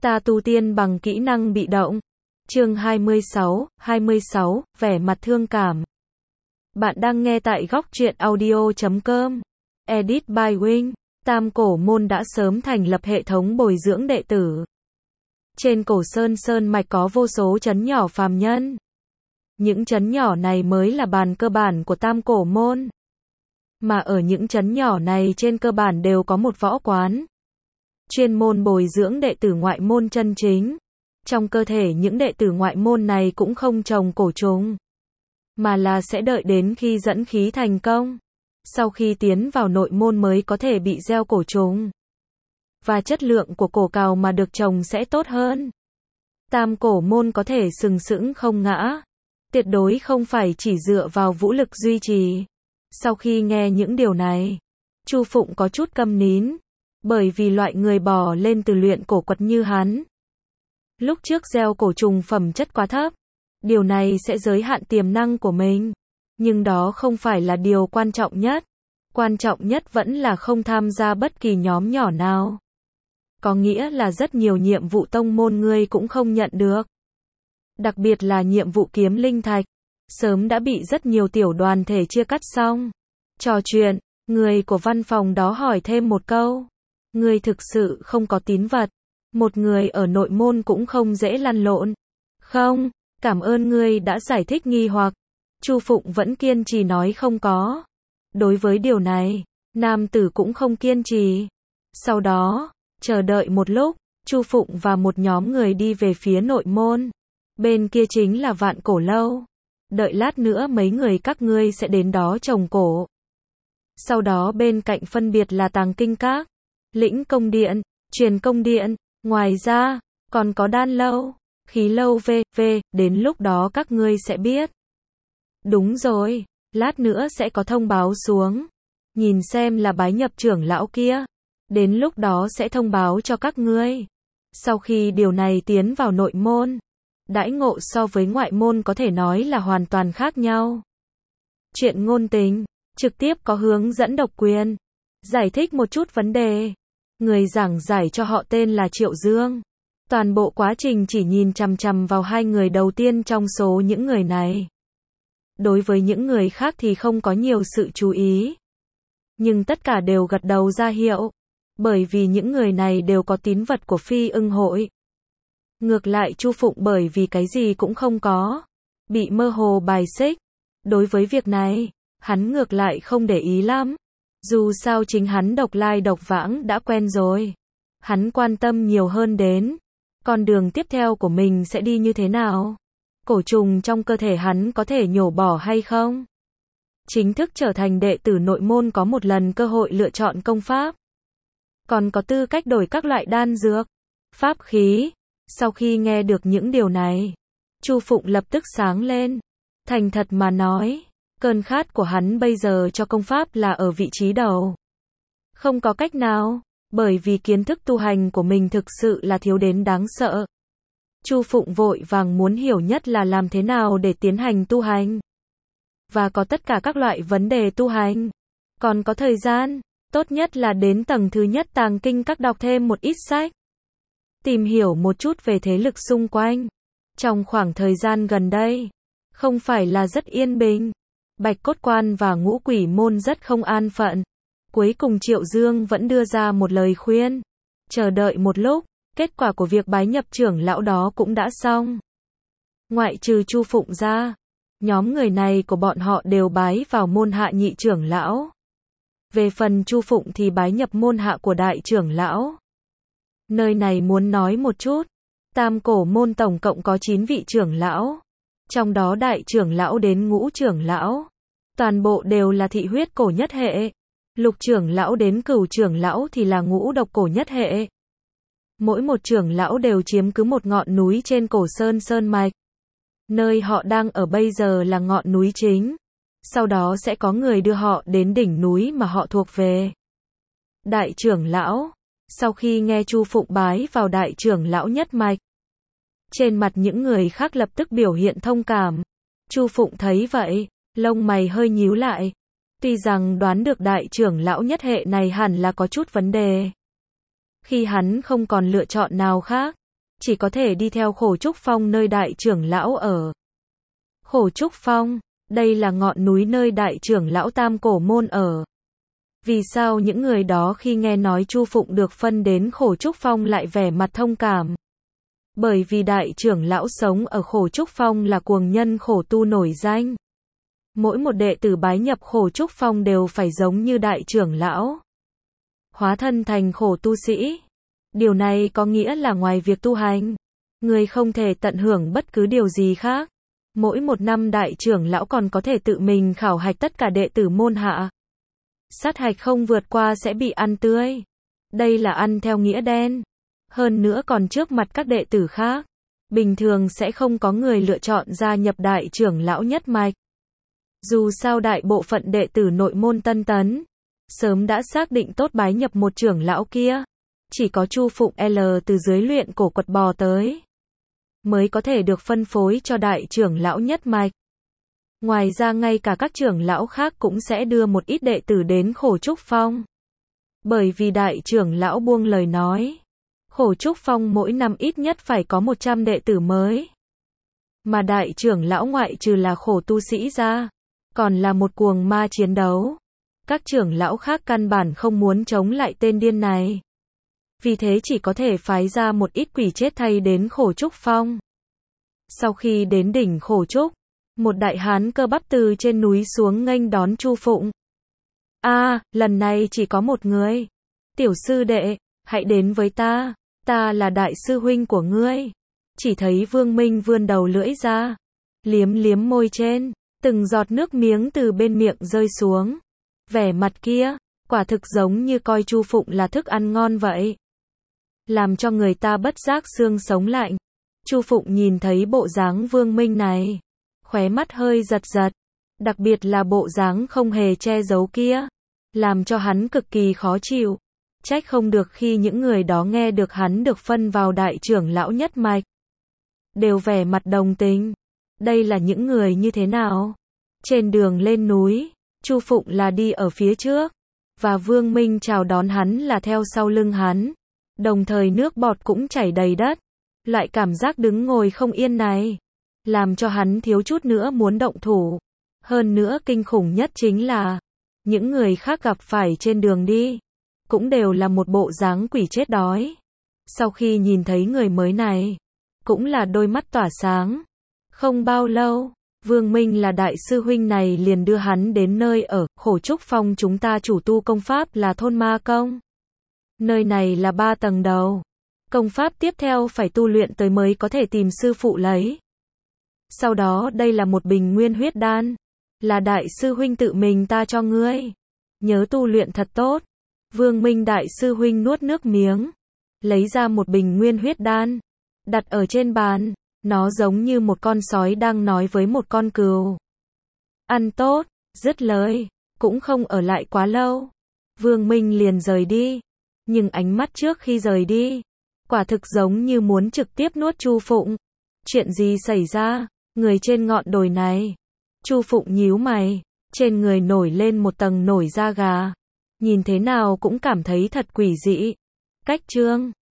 Ta tu tiên bằng kỹ năng bị động. Chương 26, vẻ mặt thương cảm. Bạn đang nghe tại góc truyện audio.com. Edit by Wing. Tam Cổ Môn đã sớm thành lập hệ thống bồi dưỡng đệ tử. Trên Cổ Sơn mạch có vô số trấn nhỏ phàm nhân. Những trấn nhỏ này mới là bàn cơ bản của Tam Cổ Môn. Mà ở những trấn nhỏ này trên cơ bản đều có một võ quán. Chuyên môn bồi dưỡng đệ tử ngoại môn chân chính. Trong cơ thể những đệ tử ngoại môn này cũng không trồng cổ trùng, mà là sẽ đợi đến khi dẫn khí thành công. Sau khi tiến vào nội môn mới có thể bị gieo cổ trùng. Và chất lượng của cổ cào mà được trồng sẽ tốt hơn. Tam Cổ Môn có thể sừng sững không ngã. Tuyệt đối không phải chỉ dựa vào vũ lực duy trì. Sau khi nghe những điều này, Chu Phụng có chút câm nín. Bởi vì loại người bò lên từ luyện cổ quật như hắn, lúc trước gieo cổ trùng phẩm chất quá thấp. Điều này sẽ giới hạn tiềm năng của mình. Nhưng đó không phải là điều quan trọng nhất. Quan trọng nhất vẫn là không tham gia bất kỳ nhóm nhỏ nào. Có nghĩa là rất nhiều nhiệm vụ tông môn ngươi cũng không nhận được. Đặc biệt là nhiệm vụ kiếm linh thạch. Sớm đã bị rất nhiều tiểu đoàn thể chia cắt xong. Trò chuyện, người của văn phòng đó hỏi thêm một câu. Ngươi thực sự không có tín vật. Một người ở nội môn cũng không dễ lăn lộn. Không, cảm ơn ngươi đã giải thích nghi hoặc. Chu Phụng vẫn kiên trì nói không có. Đối với điều này, nam tử cũng không kiên trì. Sau đó, chờ đợi một lúc, Chu Phụng và một nhóm người đi về phía nội môn. Bên kia chính là Vạn Cổ Lâu. Đợi lát nữa mấy người các ngươi sẽ đến đó trồng cổ. Sau đó bên cạnh phân biệt là Tàng Kinh Các, Lĩnh Công Điện, Truyền Công Điện. Ngoài ra, còn có Đan Lâu, Khí Lâu v.v. Đến lúc đó các ngươi sẽ biết. Đúng rồi, lát nữa sẽ có thông báo xuống. Nhìn xem là bái nhập trưởng lão kia. Đến lúc đó sẽ thông báo cho các ngươi. Sau khi điều này tiến vào nội môn, đãi ngộ so với ngoại môn có thể nói là hoàn toàn khác nhau. Chuyện ngôn tình, trực tiếp có hướng dẫn độc quyền. Giải thích một chút vấn đề. Người giảng giải cho họ tên là Triệu Dương. Toàn bộ quá trình chỉ nhìn chằm chằm vào hai người đầu tiên trong số những người này. Đối với những người khác thì không có nhiều sự chú ý. Nhưng tất cả đều gật đầu ra hiệu. Bởi vì những người này đều có tín vật của Phi Ưng Hội. Ngược lại Chu Phụng bởi vì cái gì cũng không có. Bị mơ hồ bài xích. Đối với việc này, hắn ngược lại không để ý lắm. Dù sao chính hắn độc lai độc vãng đã quen rồi. Hắn quan tâm nhiều hơn đến con đường tiếp theo của mình sẽ đi như thế nào. Cổ trùng trong cơ thể hắn có thể nhổ bỏ hay không. Chính thức trở thành đệ tử nội môn có một lần cơ hội lựa chọn công pháp. Còn có tư cách đổi các loại đan dược, pháp khí. Sau khi nghe được những điều này, Chu Phụng lập tức sáng lên. Thành thật mà nói, cơn khát của hắn bây giờ cho công pháp là ở vị trí đầu. Không có cách nào, bởi vì kiến thức tu hành của mình thực sự là thiếu đến đáng sợ. Chu Phụng vội vàng muốn hiểu nhất là làm thế nào để tiến hành tu hành. Và có tất cả các loại vấn đề tu hành. Còn có thời gian, tốt nhất là đến tầng thứ nhất Tàng Kinh Các đọc thêm một ít sách. Tìm hiểu một chút về thế lực xung quanh. Trong khoảng thời gian gần đây, không phải là rất yên bình. Bạch Cốt Quan và Ngũ Quỷ Môn rất không an phận. Cuối cùng Triệu Dương vẫn đưa ra một lời khuyên. Chờ đợi một lúc, kết quả của việc bái nhập trưởng lão đó cũng đã xong. Ngoại trừ Chu Phụng ra, nhóm người này của bọn họ đều bái vào môn hạ nhị trưởng lão. Về phần Chu Phụng thì bái nhập môn hạ của đại trưởng lão. Nơi này muốn nói một chút, Tam Cổ Môn tổng cộng có 9 vị trưởng lão. Trong đó đại trưởng lão đến ngũ trưởng lão. Toàn bộ đều là thị huyết cổ nhất hệ. Lục trưởng lão đến cửu trưởng lão thì là ngũ độc cổ nhất hệ. Mỗi một trưởng lão đều chiếm cứ một ngọn núi trên Cổ Sơn mạch. Nơi họ đang ở bây giờ là ngọn núi chính. Sau đó sẽ có người đưa họ đến đỉnh núi mà họ thuộc về. Đại trưởng lão, sau khi nghe Chu Phụng bái vào đại trưởng lão nhất mạch, trên mặt những người khác lập tức biểu hiện thông cảm. Chu Phụng thấy vậy, lông mày hơi nhíu lại. Tuy rằng đoán được đại trưởng lão nhất hệ này hẳn là có chút vấn đề. Khi hắn không còn lựa chọn nào khác, chỉ có thể đi theo Khổ Trúc Phong nơi đại trưởng lão ở. Khổ Trúc Phong, đây là ngọn núi nơi đại trưởng lão Tam Cổ Môn ở. Vì sao những người đó khi nghe nói Chu Phụng được phân đến Khổ Trúc Phong lại vẻ mặt thông cảm? Bởi vì đại trưởng lão sống ở Khổ Trúc Phong là cuồng nhân khổ tu nổi danh. Mỗi một đệ tử bái nhập Khổ Trúc Phong đều phải giống như đại trưởng lão, hóa thân thành khổ tu sĩ. Điều này có nghĩa là ngoài việc tu hành, người không thể tận hưởng bất cứ điều gì khác. Mỗi một năm đại trưởng lão còn có thể tự mình khảo hạch tất cả đệ tử môn hạ. Sát hạch không vượt qua sẽ bị ăn tươi. Đây là ăn theo nghĩa đen. Hơn nữa còn trước mặt các đệ tử khác. Bình thường sẽ không có người lựa chọn gia nhập đại trưởng lão nhất mạch. Dù sao đại bộ phận đệ tử nội môn Tân Tấn sớm đã xác định tốt bái nhập một trưởng lão kia. Chỉ có Chu Phụng L từ dưới luyện cổ quật bò tới mới có thể được phân phối cho đại trưởng lão nhất mạch. Ngoài ra ngay cả các trưởng lão khác cũng sẽ đưa một ít đệ tử đến Khổ Trúc Phong. Bởi vì đại trưởng lão buông lời nói, Khổ Trúc Phong mỗi năm ít nhất phải có 100 đệ tử mới. Mà đại trưởng lão ngoại trừ là khổ tu sĩ ra, còn là một cuồng ma chiến đấu. Các trưởng lão khác căn bản không muốn chống lại tên điên này. Vì thế chỉ có thể phái ra một ít quỷ chết thay đến Khổ Trúc Phong. Sau khi đến đỉnh Khổ Trúc, một đại hán cơ bắp từ trên núi xuống nghênh đón Chu Phụng. Lần này chỉ có một người. Tiểu sư đệ, hãy đến với ta. Ta là đại sư huynh của ngươi. Chỉ thấy Vương Minh vươn đầu lưỡi ra, liếm liếm môi trên, từng giọt nước miếng từ bên miệng rơi xuống. Vẻ mặt kia, quả thực giống như coi Chu Phụng là thức ăn ngon vậy. Làm cho người ta bất giác xương sống lạnh. Chu Phụng nhìn thấy bộ dáng Vương Minh này, khóe mắt hơi giật giật. Đặc biệt là bộ dáng không hề che giấu kia, làm cho hắn cực kỳ khó chịu. Trách không được khi những người đó nghe được hắn được phân vào đại trưởng lão nhất mạch, đều vẻ mặt đồng tình. Đây là những người như thế nào? Trên đường lên núi, Chu Phụng là đi ở phía trước, và Vương Minh chào đón hắn là theo sau lưng hắn. Đồng thời nước bọt cũng chảy đầy đất. Loại cảm giác đứng ngồi không yên này, làm cho hắn thiếu chút nữa muốn động thủ. Hơn nữa kinh khủng nhất chính là, những người khác gặp phải trên đường đi, cũng đều là một bộ dáng quỷ chết đói. Sau khi nhìn thấy người mới này, cũng là đôi mắt tỏa sáng. Không bao lâu, Vương Minh là đại sư huynh này liền đưa hắn đến nơi ở Khổ Trúc Phong chúng ta chủ tu công pháp là Thôn Ma Công. Nơi này là 3 tầng đầu. Công pháp tiếp theo phải tu luyện tới mới có thể tìm sư phụ lấy. Sau đó đây là một bình nguyên huyết đan. Là đại sư huynh tự mình ta cho ngươi. Nhớ tu luyện thật tốt. Vương Minh đại sư huynh nuốt nước miếng. Lấy ra một bình nguyên huyết đan. Đặt ở trên bàn. Nó giống như một con sói đang nói với một con cừu. Ăn tốt, dứt lời. Cũng không ở lại quá lâu. Vương Minh liền rời đi. Nhưng ánh mắt trước khi rời đi, quả thực giống như muốn trực tiếp nuốt Chu Phụng. Chuyện gì xảy ra? Người trên ngọn đồi này. Chu Phụng nhíu mày, trên người nổi lên một tầng nổi da gà. Nhìn thế nào cũng cảm thấy thật quỷ dị. Cách chương